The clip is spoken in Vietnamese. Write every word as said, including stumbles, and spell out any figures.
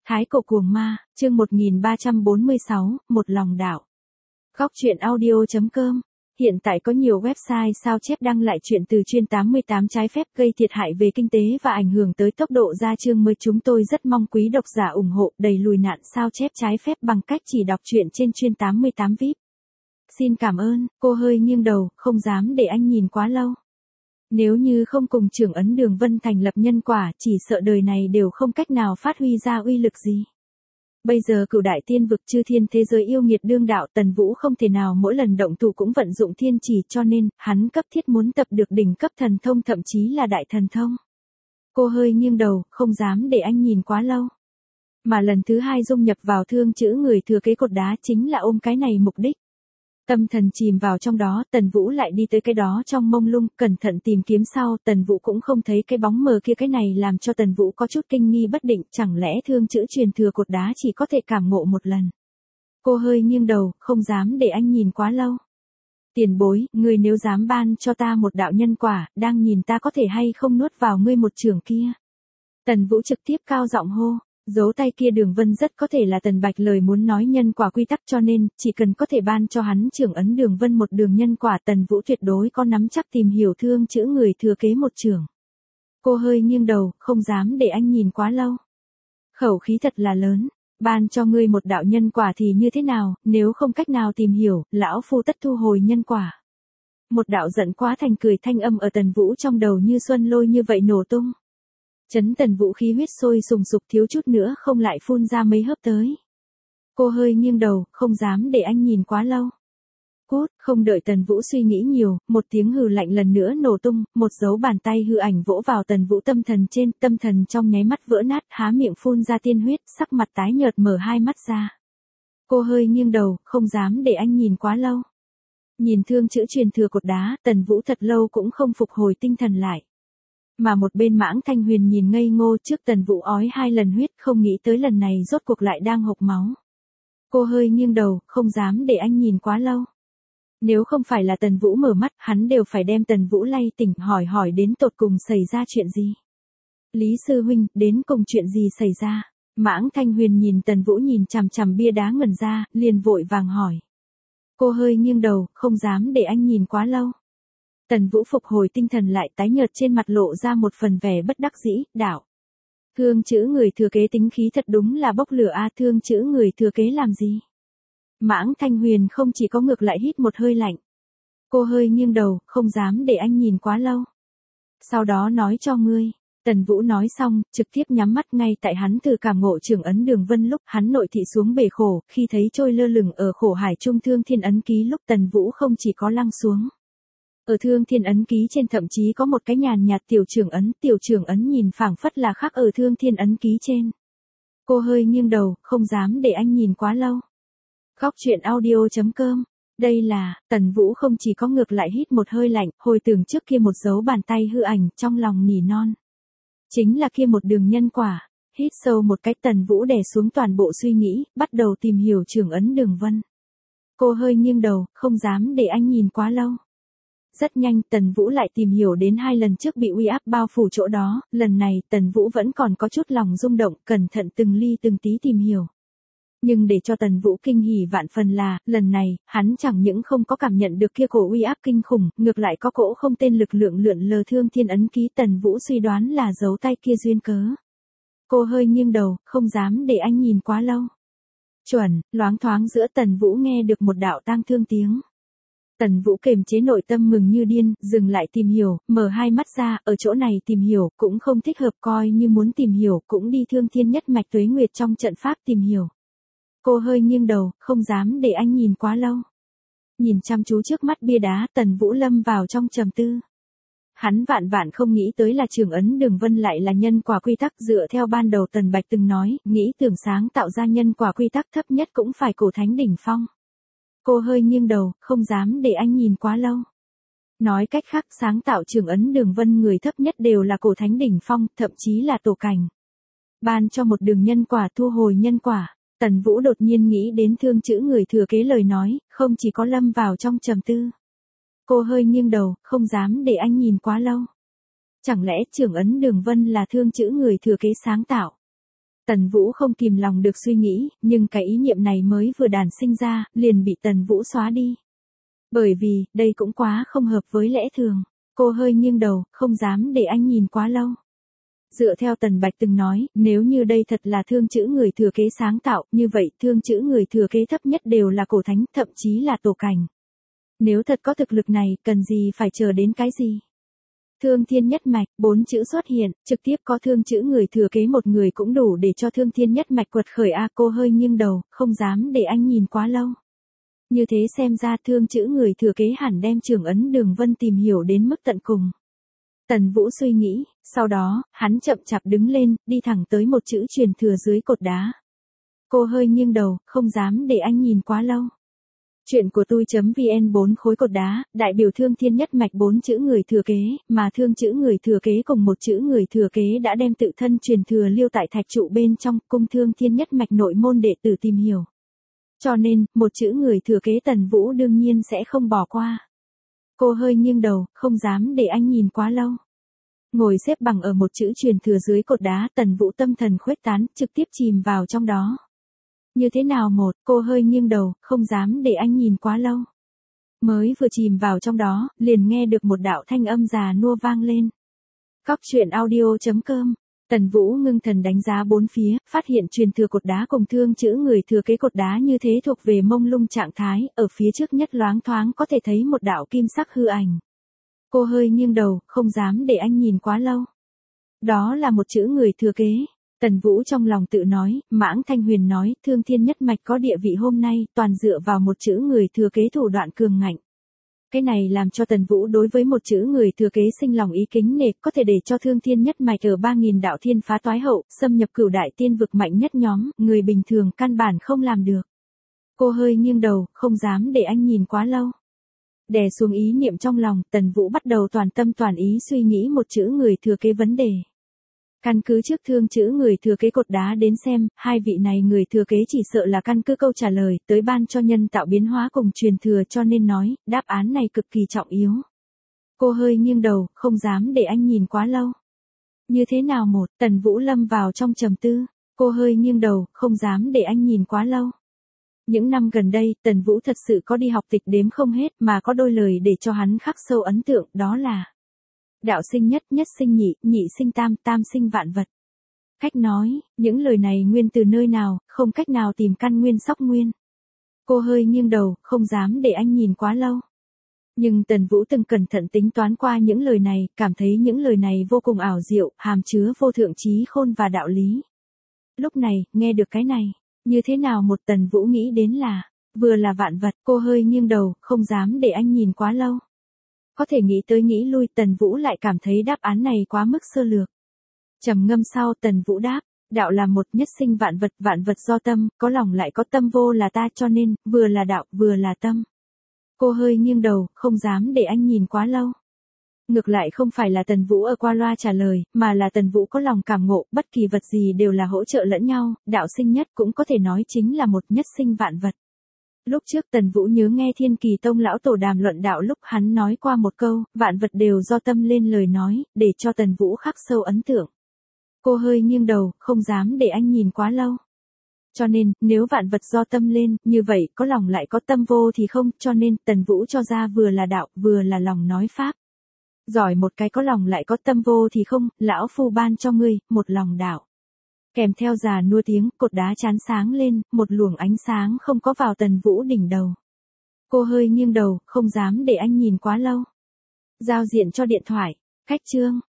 Thái cổ cuồng ma, chương một nghìn ba trăm bốn mươi sáu, một lòng đạo. Góc truyện audio chấm com. Hiện tại có nhiều website sao chép đăng lại chuyện từ chuyên tám mươi tám trái phép gây thiệt hại về kinh tế và ảnh hưởng tới tốc độ ra chương mới. Chúng tôi rất mong quý độc giả ủng hộ đẩy lùi nạn sao chép trái phép bằng cách chỉ đọc truyện trên chuyên tám mươi tám vi ai pi. Xin cảm ơn. Cô hơi nghiêng đầu, không dám để anh nhìn quá lâu. Nếu như không cùng trưởng ấn Đường Vân thành lập nhân quả, chỉ sợ đời này đều không cách nào phát huy ra uy lực gì. Bây giờ cửu đại tiên vực chư thiên thế giới yêu nghiệt đương đạo, Tần Vũ không thể nào mỗi lần động thủ cũng vận dụng thiên chỉ, cho nên hắn cấp thiết muốn tập được đỉnh cấp thần thông, thậm chí là đại thần thông. Cô hơi nghiêng đầu, không dám để anh nhìn quá lâu. Mà lần thứ hai dung nhập vào thương chữ người thừa kế cột đá chính là ôm cái này mục đích. Tâm thần chìm vào trong đó, Tần Vũ lại đi tới cái đó trong mông lung, cẩn thận tìm kiếm sau, Tần Vũ cũng không thấy cái bóng mờ kia. Cái này làm cho Tần Vũ có chút kinh nghi bất định, chẳng lẽ thương chữ truyền thừa cột đá chỉ có thể cảm ngộ một lần. Cô hơi nghiêng đầu, không dám để anh nhìn quá lâu. Tiền bối, ngươi nếu dám ban cho ta một đạo nhân quả, đang nhìn ta có thể hay không nuốt vào ngươi một chưởng kia. Tần Vũ trực tiếp cao giọng hô. Dấu tay kia Đường Vân rất có thể là Tần Bạch lời muốn nói nhân quả quy tắc, cho nên, chỉ cần có thể ban cho hắn trưởng ấn Đường Vân một đường nhân quả, Tần Vũ tuyệt đối có nắm chắc tìm hiểu thương chữ người thừa kế một chưởng. Cô hơi nghiêng đầu, không dám để anh nhìn quá lâu. Khẩu khí thật là lớn, ban cho ngươi một đạo nhân quả thì như thế nào, nếu không cách nào tìm hiểu, lão phu tất thu hồi nhân quả. Một đạo giận quá thành cười thanh âm ở Tần Vũ trong đầu như xuân lôi như vậy nổ tung. Chấn Tần Vũ khí huyết sôi sùng sục, thiếu chút nữa không lại phun ra mấy hớp tới. Cô hơi nghiêng đầu, không dám để anh nhìn quá lâu. Cút, không đợi Tần Vũ suy nghĩ nhiều, một tiếng hừ lạnh lần nữa nổ tung, một dấu bàn tay hư ảnh vỗ vào Tần Vũ tâm thần trên, tâm thần trong nháy mắt vỡ nát, há miệng phun ra tiên huyết, sắc mặt tái nhợt mở hai mắt ra. Cô hơi nghiêng đầu, không dám để anh nhìn quá lâu. Nhìn thương chữ truyền thừa cột đá, Tần Vũ thật lâu cũng không phục hồi tinh thần lại. Mà một bên Mãng Thanh Huyền nhìn ngây ngô trước Tần Vũ ói hai lần huyết, không nghĩ tới lần này rốt cuộc lại đang hộc máu. Cô hơi nghiêng đầu, không dám để anh nhìn quá lâu. Nếu không phải là Tần Vũ mở mắt, hắn đều phải đem Tần Vũ lay tỉnh, hỏi hỏi đến tột cùng xảy ra chuyện gì. Lý sư huynh, đến cùng chuyện gì xảy ra? Mãng Thanh Huyền nhìn Tần Vũ nhìn chằm chằm bia đá ngẩn ra, liền vội vàng hỏi. Cô hơi nghiêng đầu, không dám để anh nhìn quá lâu. Tần Vũ phục hồi tinh thần lại, tái nhợt trên mặt lộ ra một phần vẻ bất đắc dĩ, đạo. Thương chữ người thừa kế tính khí thật đúng là bốc lửa a, thương chữ người thừa kế làm gì? Mãng Thanh Huyền không chỉ có ngược lại hít một hơi lạnh. Cô hơi nghiêng đầu, không dám để anh nhìn quá lâu. Sau đó nói cho ngươi. Tần Vũ nói xong, trực tiếp nhắm mắt. Ngay tại hắn từ cảm ngộ trưởng ấn Đường Vân lúc hắn nội thị xuống bể khổ, khi thấy trôi lơ lửng ở khổ hải trung thương thiên ấn ký lúc Tần Vũ không chỉ có lăng xuống. Ở thương thiên ấn ký trên thậm chí có một cái nhàn nhạt tiểu trưởng ấn, tiểu trưởng ấn nhìn phảng phất là khác ở thương thiên ấn ký trên. Cô hơi nghiêng đầu, không dám để anh nhìn quá lâu. Góc truyện audio chấm com. Đây là, Tần Vũ không chỉ có ngược lại hít một hơi lạnh, hồi tưởng trước kia một dấu bàn tay hư ảnh, trong lòng nỉ non. Chính là kia một đường nhân quả. Hít sâu một cái, Tần Vũ đè xuống toàn bộ suy nghĩ, bắt đầu tìm hiểu trưởng ấn Đường Vân. Cô hơi nghiêng đầu, không dám để anh nhìn quá lâu. Rất nhanh, Tần Vũ lại tìm hiểu đến hai lần trước bị uy áp bao phủ chỗ đó, lần này Tần Vũ vẫn còn có chút lòng rung động, cẩn thận từng ly từng tí tìm hiểu. Nhưng để cho Tần Vũ kinh hỉ vạn phần là, lần này, hắn chẳng những không có cảm nhận được kia cổ uy áp kinh khủng, ngược lại có cỗ không tên lực lượng lượn lờ thương thiên ấn ký. Tần Vũ suy đoán là dấu tay kia duyên cớ. Cô hơi nghiêng đầu, không dám để anh nhìn quá lâu. Chuẩn, loáng thoáng giữa Tần Vũ nghe được một đạo tang thương tiếng. Tần Vũ kềm chế nội tâm mừng như điên, dừng lại tìm hiểu, mở hai mắt ra, ở chỗ này tìm hiểu, cũng không thích hợp, coi như muốn tìm hiểu, cũng đi thương thiên nhất mạch tuế nguyệt trong trận pháp tìm hiểu. Cô hơi nghiêng đầu, không dám để anh nhìn quá lâu. Nhìn chăm chú trước mắt bia đá, Tần Vũ lâm vào trong trầm tư. Hắn vạn vạn không nghĩ tới là trưởng ấn Đường Vân lại là nhân quả quy tắc, dựa theo ban đầu Tần Bạch từng nói, nghĩ tưởng sáng tạo ra nhân quả quy tắc thấp nhất cũng phải cổ thánh đỉnh phong. Cô hơi nghiêng đầu, không dám để anh nhìn quá lâu. Nói cách khác, sáng tạo trưởng ấn Đường Vân người thấp nhất đều là cổ thánh đỉnh phong, thậm chí là tổ cảnh. Ban cho một đường nhân quả, thu hồi nhân quả. Tần Vũ đột nhiên nghĩ đến thương chữ người thừa kế lời nói, không chỉ có lâm vào trong trầm tư. Cô hơi nghiêng đầu, không dám để anh nhìn quá lâu. Chẳng lẽ trưởng ấn Đường Vân là thương chữ người thừa kế sáng tạo? Tần Vũ không kìm lòng được suy nghĩ, nhưng cái ý niệm này mới vừa đản sinh ra, liền bị Tần Vũ xóa đi. Bởi vì, đây cũng quá không hợp với lẽ thường. Cô hơi nghiêng đầu, không dám để anh nhìn quá lâu. Dựa theo Tần Bạch từng nói, nếu như đây thật là thương chữ người thừa kế sáng tạo, như vậy thương chữ người thừa kế thấp nhất đều là cổ thánh, thậm chí là tổ cảnh. Nếu thật có thực lực này, cần gì phải chờ đến cái gì? Thương thiên nhất mạch, bốn chữ xuất hiện, trực tiếp có thương chữ người thừa kế một người cũng đủ để cho thương thiên nhất mạch quật khởi a. Cô hơi nghiêng đầu, không dám để anh nhìn quá lâu. Như thế xem ra thương chữ người thừa kế hẳn đem Trường Ấn Đường Vân tìm hiểu đến mức tận cùng. Tần Vũ suy nghĩ, sau đó, hắn chậm chạp đứng lên, đi thẳng tới một chữ truyền thừa dưới cột đá. Cô hơi nghiêng đầu, không dám để anh nhìn quá lâu. Chuyện của tôi.vn bốn khối cột đá, đại biểu thương thiên nhất mạch bốn chữ người thừa kế, mà thương chữ người thừa kế cùng một chữ người thừa kế đã đem tự thân truyền thừa lưu tại thạch trụ bên trong cung thương thiên nhất mạch nội môn đệ tử tìm hiểu. Cho nên, một chữ người thừa kế Tần Vũ đương nhiên sẽ không bỏ qua. Cô hơi nghiêng đầu, không dám để anh nhìn quá lâu. Ngồi xếp bằng ở một chữ truyền thừa dưới cột đá, Tần Vũ tâm thần khuếch tán, trực tiếp chìm vào trong đó. Như thế nào một, cô hơi nghiêng đầu, không dám để anh nhìn quá lâu. Mới vừa chìm vào trong đó, liền nghe được một đạo thanh âm già nua vang lên. Cóc truyện audio chấm com. Tần Vũ ngưng thần đánh giá bốn phía, phát hiện truyền thừa cột đá cùng thương chữ người thừa kế cột đá như thế thuộc về mông lung trạng thái, ở phía trước nhất loáng thoáng có thể thấy một đạo kim sắc hư ảnh. Cô hơi nghiêng đầu, không dám để anh nhìn quá lâu. Đó là một chữ người thừa kế. Tần Vũ trong lòng tự nói, Mãng Thanh Huyền nói, thương thiên nhất mạch có địa vị hôm nay, toàn dựa vào một chữ người thừa kế thủ đoạn cường ngạnh. Cái này làm cho Tần Vũ đối với một chữ người thừa kế sinh lòng ý kính nể, có thể để cho thương thiên nhất mạch ở ba nghìn đạo thiên phá toái hậu, xâm nhập cửu đại tiên vực mạnh nhất nhóm, người bình thường căn bản không làm được. Cô hơi nghiêng đầu, không dám để anh nhìn quá lâu. Đè xuống ý niệm trong lòng, Tần Vũ bắt đầu toàn tâm toàn ý suy nghĩ một chữ người thừa kế vấn đề. Căn cứ trước thương chữ người thừa kế cột đá đến xem, hai vị này người thừa kế chỉ sợ là căn cứ câu trả lời, tới ban cho nhân tạo biến hóa cùng truyền thừa, cho nên nói, đáp án này cực kỳ trọng yếu. Cô hơi nghiêng đầu, không dám để anh nhìn quá lâu. Như thế nào một, Tần Vũ lâm vào trong trầm tư, cô hơi nghiêng đầu, không dám để anh nhìn quá lâu. Những năm gần đây, Tần Vũ thật sự có đi học tịch đếm không hết, mà có đôi lời để cho hắn khắc sâu ấn tượng, đó là đạo sinh nhất, nhất sinh nhị, nhị sinh tam, tam sinh vạn vật. Cách nói, những lời này nguyên từ nơi nào, không cách nào tìm căn nguyên sóc nguyên. Cô hơi nghiêng đầu, không dám để anh nhìn quá lâu. Nhưng Tần Vũ từng cẩn thận tính toán qua những lời này, cảm thấy những lời này vô cùng ảo diệu, hàm chứa vô thượng trí khôn và đạo lý. Lúc này, nghe được cái này, như thế nào một Tần Vũ nghĩ đến là, vừa là vạn vật, cô hơi nghiêng đầu, không dám để anh nhìn quá lâu. Có thể nghĩ tới nghĩ lui, Tần Vũ lại cảm thấy đáp án này quá mức sơ lược. Trầm ngâm sau, Tần Vũ đáp, đạo là một, nhất sinh vạn vật, vạn vật do tâm, có lòng lại có tâm, vô là ta, cho nên, vừa là đạo, vừa là tâm. Cô hơi nghiêng đầu, không dám để anh nhìn quá lâu. Ngược lại không phải là Tần Vũ ở qua loa trả lời, mà là Tần Vũ có lòng cảm ngộ, bất kỳ vật gì đều là hỗ trợ lẫn nhau, đạo sinh nhất cũng có thể nói chính là một, nhất sinh vạn vật. Lúc trước Tần Vũ nhớ nghe Thiên Kỳ Tông lão tổ đàm luận đạo lúc hắn nói qua một câu, vạn vật đều do tâm lên lời nói, để cho Tần Vũ khắc sâu ấn tượng. Cô hơi nghiêng đầu, không dám để anh nhìn quá lâu. Cho nên, nếu vạn vật do tâm lên, như vậy, có lòng lại có tâm vô thì không, cho nên, Tần Vũ cho ra vừa là đạo, vừa là lòng nói pháp. Giỏi một cái có lòng lại có tâm vô thì không, lão phu ban cho ngươi, một lòng đạo. Kèm theo già nua tiếng, cột đá chán sáng lên, một luồng ánh sáng không có vào Tần Vũ đỉnh đầu. Cô hơi nghiêng đầu, không dám để anh nhìn quá lâu. Giao diện cho điện thoại, cách chương.